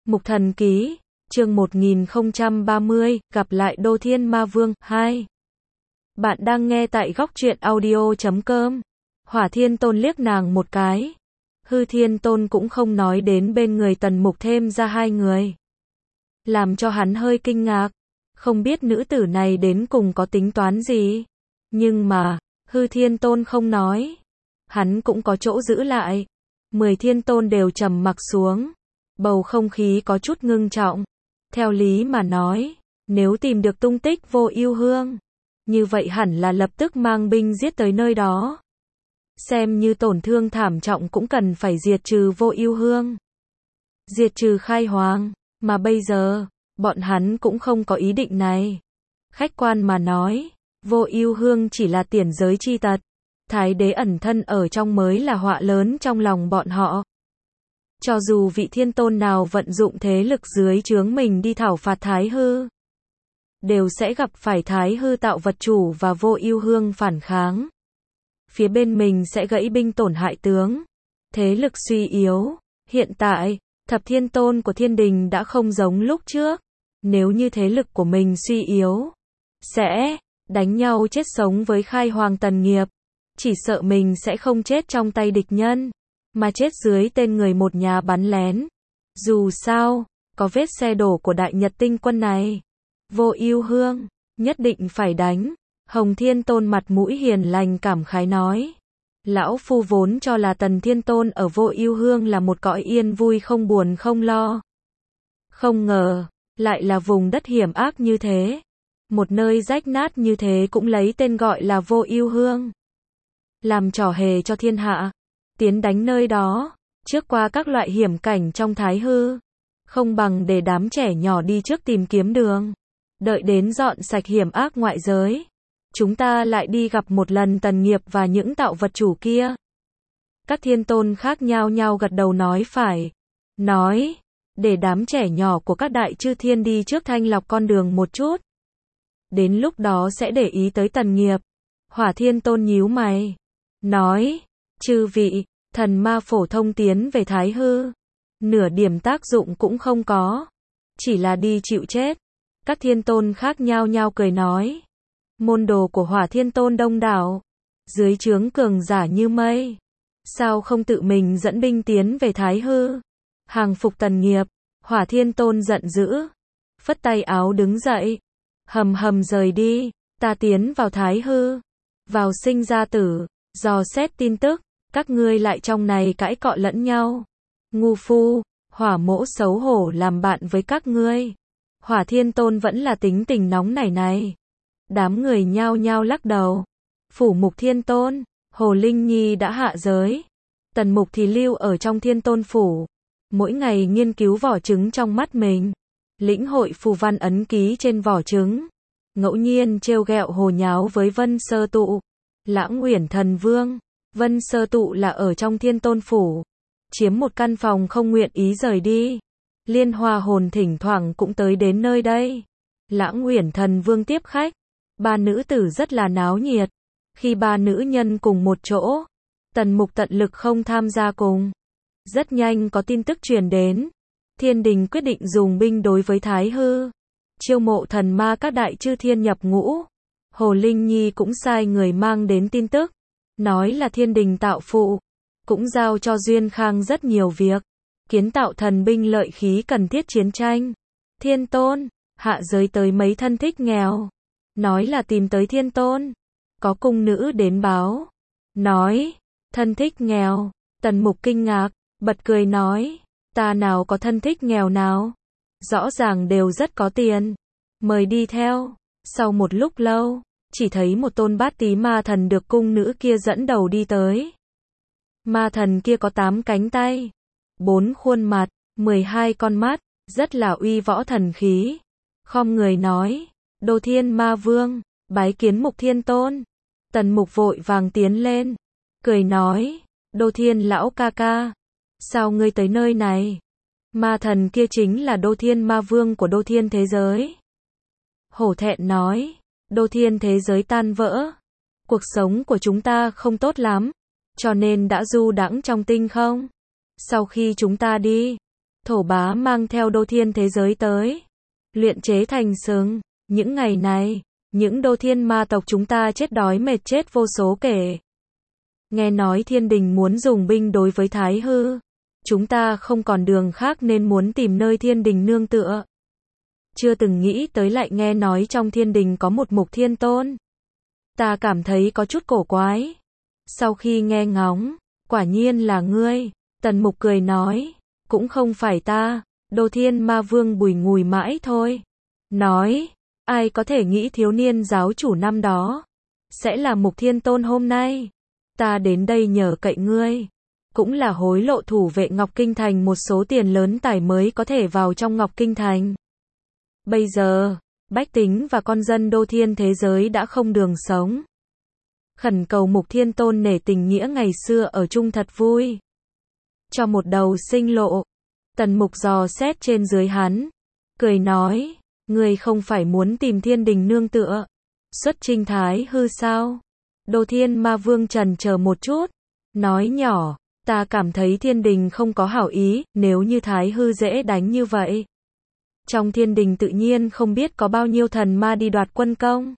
Mục Thần Ký, chương 1030, gặp lại Đô Thiên Ma Vương, 2. Bạn đang nghe tại góc truyện audio.com. Hỏa Thiên Tôn liếc nàng một cái. Hư Thiên Tôn cũng không nói đến bên người Tần Mục thêm ra hai người. Làm cho hắn hơi kinh ngạc. Không biết nữ tử này đến cùng có tính toán gì. Nhưng mà, Hư Thiên Tôn không nói. Hắn cũng có chỗ giữ lại. 10 Thiên Tôn đều trầm mặc xuống. Bầu không khí có chút ngưng trọng. Theo lý mà nói, nếu tìm được tung tích Vô Ưu Hương, như vậy hẳn là lập tức mang binh giết tới nơi đó. Xem như tổn thương thảm trọng cũng cần phải diệt trừ Vô Ưu Hương. Diệt trừ Khai Hoàng, mà bây giờ, bọn hắn cũng không có ý định này. Khách quan mà nói, Vô Ưu Hương chỉ là tiền giới chi tật. Thái đế ẩn thân ở trong mới là họa lớn trong lòng bọn họ. Cho dù vị thiên tôn nào vận dụng thế lực dưới trướng mình đi thảo phạt Thái Hư, đều sẽ gặp phải Thái Hư tạo vật chủ và Vô Ưu Hương phản kháng. Phía bên mình sẽ gãy binh tổn hại tướng. Thế lực suy yếu. Hiện tại, thập thiên tôn của thiên đình đã không giống lúc trước. Nếu như thế lực của mình suy yếu, sẽ đánh nhau chết sống với Khai Hoàng Tần Nghiệp. Chỉ sợ mình sẽ không chết trong tay địch nhân, mà chết dưới tên người một nhà bắn lén. Dù sao, có vết xe đổ của Đại Nhật Tinh Quân này. Vô Ưu Hương, nhất định phải đánh. Hồng Thiên Tôn mặt mũi hiền lành cảm khái nói. Lão phu vốn cho là Tần Thiên Tôn ở Vô Ưu Hương là một cõi yên vui không buồn không lo. Không ngờ, lại là vùng đất hiểm ác như thế. Một nơi rách nát như thế cũng lấy tên gọi là Vô Ưu Hương. Làm trò hề cho thiên hạ. Tiến đánh nơi đó, trước qua các loại hiểm cảnh trong Thái Hư. Không bằng để đám trẻ nhỏ đi trước tìm kiếm đường. Đợi đến dọn sạch hiểm ác ngoại giới. Chúng ta lại đi gặp một lần Tần Nghiệp và những tạo vật chủ kia. Các thiên tôn khác nhao nhao gật đầu nói phải. Nói, để đám trẻ nhỏ của các đại chư thiên đi trước thanh lọc con đường một chút. Đến lúc đó sẽ để ý tới Tần Nghiệp. Hỏa Thiên Tôn nhíu mày. Nói, chư vị, thần ma phổ thông tiến về Thái Hư. Nửa điểm tác dụng cũng không có. Chỉ là đi chịu chết. Các thiên tôn khác nhao nhao cười nói. Môn đồ của Hỏa Thiên Tôn đông đảo. Dưới trướng cường giả như mây. Sao không tự mình dẫn binh tiến về Thái Hư? Hàng phục Tần Nghiệp. Hỏa Thiên Tôn giận dữ. Phất tay áo đứng dậy. Hầm hầm rời đi. Ta tiến vào Thái Hư. Vào sinh ra tử. Dò xét tin tức. Các ngươi lại trong này cãi cọ lẫn nhau. Ngu phu. Hỏa mỗ xấu hổ làm bạn với các ngươi. Hỏa Thiên Tôn vẫn là tính tình nóng nảy này. Đám người nhao nhao lắc đầu. Phủ Mục Thiên Tôn, Hồ Linh Nhi đã hạ giới. Tần Mục thì lưu ở trong Thiên Tôn phủ. Mỗi ngày nghiên cứu vỏ trứng trong mắt mình. Lĩnh hội phù văn ấn ký trên vỏ trứng. Ngẫu nhiên trêu ghẹo hồ nháo với Vân Sơ Tụ. Lãng Uyển Thần Vương. Vân Sơ Tụ là ở trong Thiên Tôn phủ. Chiếm một căn phòng không nguyện ý rời đi. Liên Hoa Hồn thỉnh thoảng cũng tới đến nơi đây. Lãng Uyển Thần Vương tiếp khách. Ba nữ tử rất là náo nhiệt. Khi ba nữ nhân cùng một chỗ, Tần Mục tận lực không tham gia cùng. Rất nhanh có tin tức truyền đến. Thiên đình quyết định dùng binh đối với Thái Hư. Chiêu mộ thần ma các đại chư thiên nhập ngũ. Hồ Linh Nhi cũng sai người mang đến tin tức. Nói là thiên đình tạo phụ. Cũng giao cho Duyên Khang rất nhiều việc. Kiến tạo thần binh lợi khí cần thiết chiến tranh. Thiên Tôn, hạ giới tới mấy thân thích nghèo. Nói là tìm tới Thiên Tôn. Có cung nữ đến báo. Nói, thân thích nghèo. Tần Mục kinh ngạc, bật cười nói. Ta nào có thân thích nghèo nào. Rõ ràng đều rất có tiền. Mời đi theo. Sau một lúc lâu, chỉ thấy một tôn bát tí ma thần được cung nữ kia dẫn đầu đi tới. Ma thần kia có 8 cánh tay, 4 khuôn mặt, 12 con mắt, rất là uy võ thần khí. Khom người nói, Đô Thiên Ma Vương, bái kiến Mục Thiên Tôn. Tần Mục vội vàng tiến lên, cười nói, Đô Thiên lão ca ca, sao ngươi tới nơi này? Ma thần kia chính là Đô Thiên Ma Vương của Đô Thiên thế giới. Hổ thẹn nói, Đô Thiên thế giới tan vỡ. Cuộc sống của chúng ta không tốt lắm, cho nên đã du đãng trong tinh không. Sau khi chúng ta đi, Thổ bá mang theo đô thiên thế giới tới. Luyện chế thành sừng. Những ngày này, những đô thiên ma tộc chúng ta chết đói mệt chết vô số kể. Nghe nói thiên đình muốn dùng binh đối với Thái Hư. Chúng ta không còn đường khác nên muốn tìm nơi thiên đình nương tựa. Chưa từng nghĩ tới lại nghe nói trong thiên đình có một Mục Thiên Tôn. Ta cảm thấy có chút cổ quái. Sau khi nghe ngóng, quả nhiên là ngươi. Tần Mục cười nói, cũng không phải ta. Đô Thiên Ma Vương bùi ngùi mãi thôi. Nói, ai có thể nghĩ thiếu niên giáo chủ năm đó sẽ là Mục Thiên Tôn hôm nay. Ta đến đây nhờ cậy ngươi. Cũng là hối lộ thủ vệ Ngọc Kinh Thành một số tiền lớn tài mới có thể vào trong Ngọc Kinh Thành. Bây giờ, bách tính và con dân đô thiên thế giới đã không đường sống. Khẩn cầu Mục Thiên Tôn nể tình nghĩa ngày xưa ở chung thật vui. Cho một đầu sinh lộ. Tần Mục dò xét trên dưới hắn. Cười nói, ngươi không phải muốn tìm thiên đình nương tựa. Xuất chinh Thái Hư sao? Đô Thiên Ma Vương trần chờ một chút. Nói nhỏ, ta cảm thấy thiên đình không có hảo ý, nếu như Thái Hư dễ đánh như vậy. Trong thiên đình tự nhiên không biết có bao nhiêu thần ma đi đoạt quân công.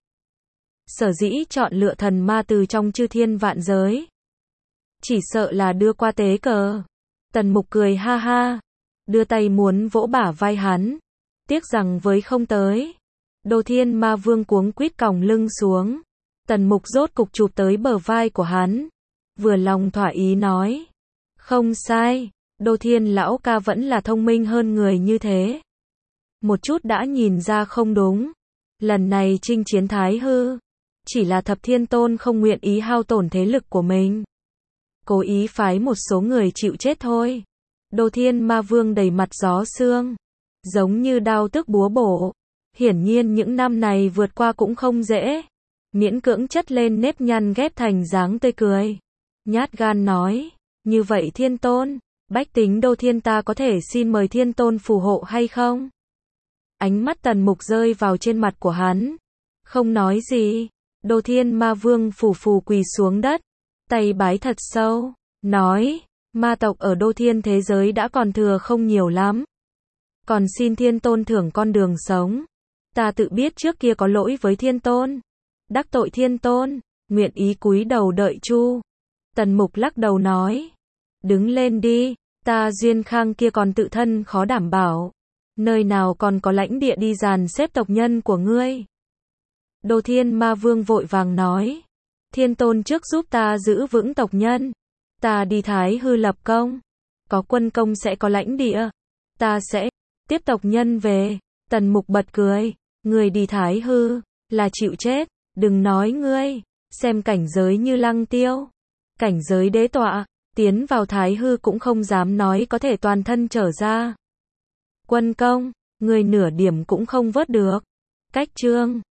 Sở dĩ chọn lựa thần ma từ trong chư thiên vạn giới. Chỉ sợ là đưa qua tế cờ. Tần Mục cười ha ha. Đưa tay muốn vỗ bả vai hắn. Tiếc rằng với không tới. Đô Thiên Ma Vương cuống quýt còng lưng xuống. Tần Mục rốt cục chụp tới bờ vai của hắn. Vừa lòng thỏa ý nói. Không sai. Đô Thiên lão ca vẫn là thông minh hơn người như thế. Một chút đã nhìn ra không đúng. Lần này chinh chiến Thái Hư. Chỉ là Thập Thiên Tôn không nguyện ý hao tổn thế lực của mình. Cố ý phái một số người chịu chết thôi. Đô Thiên Ma Vương đầy mặt gió sương. Giống như đao tức búa bổ. Hiển nhiên những năm này vượt qua cũng không dễ. Miễn cưỡng chất lên nếp nhăn ghép thành dáng tươi cười. Nhát gan nói. Như vậy Thiên Tôn, bách tính đô thiên ta có thể xin mời Thiên Tôn phù hộ hay không? Ánh mắt Tần Mục rơi vào trên mặt của hắn. Không nói gì. Đô Thiên Ma Vương phù phù quỳ xuống đất. Tay bái thật sâu. Nói. Ma tộc ở đô thiên thế giới đã còn thừa không nhiều lắm. Còn xin Thiên Tôn thưởng con đường sống. Ta tự biết trước kia có lỗi với Thiên Tôn. Đắc tội Thiên Tôn. Nguyện ý cúi đầu đợi chu. Tần Mục lắc đầu nói. Đứng lên đi. Ta Duyên Khang kia còn tự thân khó đảm bảo. Nơi nào còn có lãnh địa đi dàn xếp tộc nhân của ngươi. Đô Thiên Ma Vương vội vàng nói. Thiên Tôn trước giúp ta giữ vững tộc nhân. Ta đi Thái Hư lập công. Có quân công sẽ có lãnh địa. Ta sẽ tiếp tộc nhân về. Tần Mục bật cười. Người đi Thái Hư là chịu chết. Đừng nói ngươi. Xem cảnh giới như Lăng Tiêu. Cảnh giới đế tọa. Tiến vào Thái Hư cũng không dám nói có thể toàn thân trở ra. Quân công. Người nửa điểm cũng không vớt được. Cách chương